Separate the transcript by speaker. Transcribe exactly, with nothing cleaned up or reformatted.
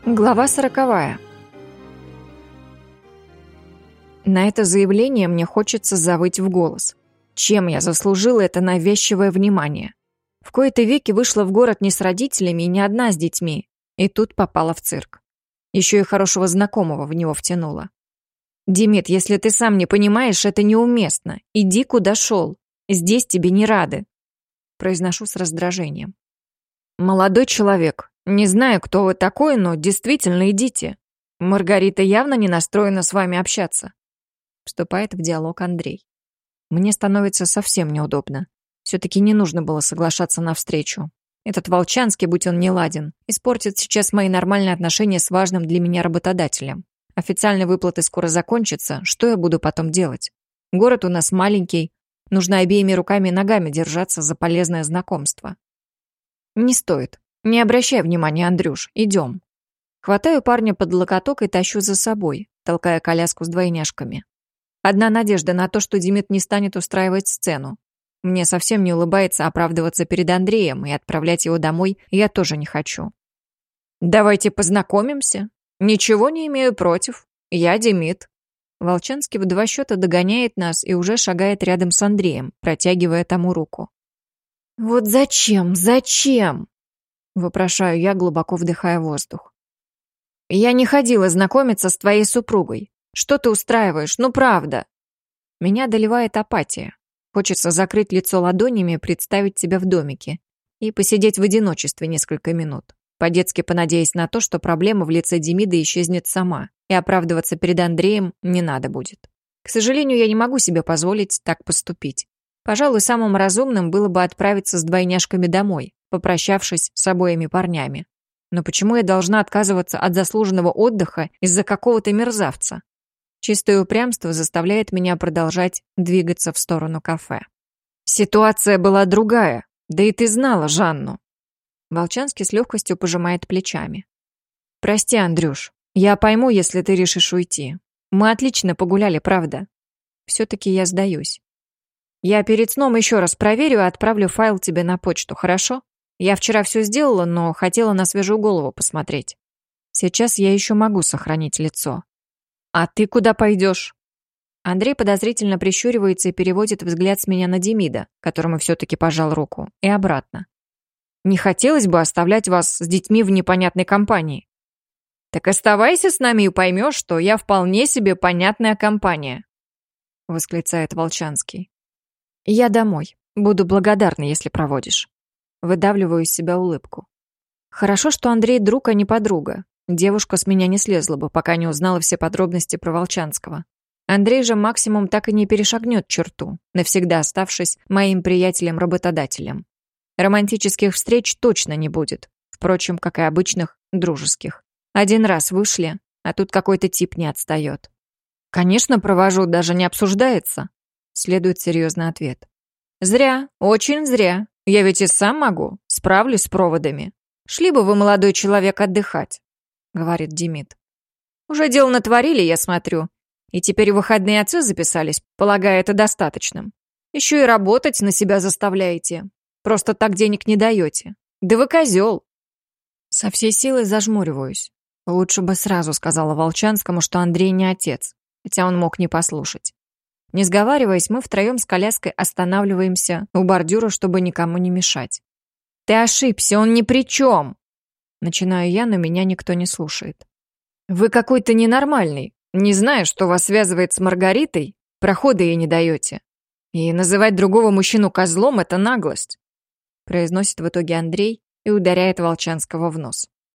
Speaker 1: Глава сороковая. На это заявление мне хочется завыть в голос. Чем я заслужила это навязчивое внимание? В кои-то веки вышла в город не с родителями и не одна с детьми, и тут попала в цирк. Еще и хорошего знакомого в него втянула. «Димит, если ты сам не понимаешь, это неуместно. Иди, куда шел. Здесь тебе не рады», — произношу с раздражением. «Молодой человек, не знаю, кто вы такой, но действительно идите. Маргарита явно не настроена с вами общаться», — вступает в диалог Андрей. Мне становится совсем неудобно. Все-таки не нужно было соглашаться на встречу. Этот Волчанский, будь он неладен, испортит сейчас мои нормальные отношения с важным для меня работодателем. Официальные выплаты скоро закончатся, что я буду потом делать? Город у нас маленький, нужно обеими руками и ногами держаться за полезное знакомство. Не стоит. Не обращай внимания, Андрюш, идем. Хватаю парня под локоток и тащу за собой, толкая коляску с двойняшками. Одна надежда на то, что Демид не станет устраивать сцену. Мне совсем не улыбается оправдываться перед Андреем, и отправлять его домой я тоже не хочу. «Давайте познакомимся. Ничего не имею против. Я Демид». Волчанский в два счета догоняет нас и уже шагает рядом с Андреем, протягивая тому руку. «Вот зачем? Зачем?» — вопрошаю я, глубоко вдыхая воздух. «Я не ходила знакомиться с твоей супругой. Что ты устраиваешь? Ну, правда!» Меня одолевает апатия. Хочется закрыть лицо ладонями, представить себя в домике и посидеть в одиночестве несколько минут, по-детски понадеясь на то, что проблема в лице Демида исчезнет сама, и оправдываться перед Андреем не надо будет. К сожалению, я не могу себе позволить так поступить. Пожалуй, самым разумным было бы отправиться с двойняшками домой, попрощавшись с обоими парнями. Но почему я должна отказываться от заслуженного отдыха из-за какого-то мерзавца? Чистое упрямство заставляет меня продолжать двигаться в сторону кафе. Ситуация была другая, да и ты знала Жанну. Волчанский с легкостью пожимает плечами. «Прости, Андрюш, я пойму, если ты решишь уйти. Мы отлично погуляли, правда? Все-таки я сдаюсь. Я перед сном еще раз проверю и отправлю файл тебе на почту, хорошо? Я вчера все сделала, но хотела на свежую голову посмотреть. Сейчас я еще могу сохранить лицо. А ты куда пойдешь?» Андрей подозрительно прищуривается и переводит взгляд с меня на Демида, которому все-таки пожал руку, и обратно. «Не хотелось бы оставлять вас с детьми в непонятной компании». «Так оставайся с нами и поймешь, что я вполне себе понятная компания», — восклицает Волчанский. «Я домой. Буду благодарна, если проводишь». Выдавливаю из себя улыбку. Хорошо, что Андрей друг, а не подруга. Девушка с меня не слезла бы, пока не узнала все подробности про Волчанского. Андрей же максимум так и не перешагнет черту, навсегда оставшись моим приятелем-работодателем. Романтических встреч точно не будет. Впрочем, как и обычных, дружеских. Один раз вышли, а тут какой-то тип не отстает. «Конечно, провожу, даже не обсуждается», — следует серьезный ответ. «Зря, очень зря. Я ведь и сам могу, справлюсь с проводами. Шли бы вы, молодой человек, отдыхать», — говорит Демид. «Уже дело натворили, я смотрю. И теперь в выходные отцы записались, полагая это достаточным. Еще и работать на себя заставляете. Просто так денег не даете. Да вы козел». Со всей силы зажмуриваюсь. Лучше бы сразу сказала Волчанскому, что Андрей не отец, хотя он мог не послушать. Не сговариваясь, мы втроем с коляской останавливаемся у бордюра, чтобы никому не мешать. «Ты ошибся, он ни при чем!» Начинаю я, но меня никто не слушает. «Вы какой-то ненормальный. Не знаю, что вас связывает с Маргаритой, прохода ей не даете. И называть другого мужчину козлом — это наглость», произносит в итоге Андрей и ударяет Волчанского в нос.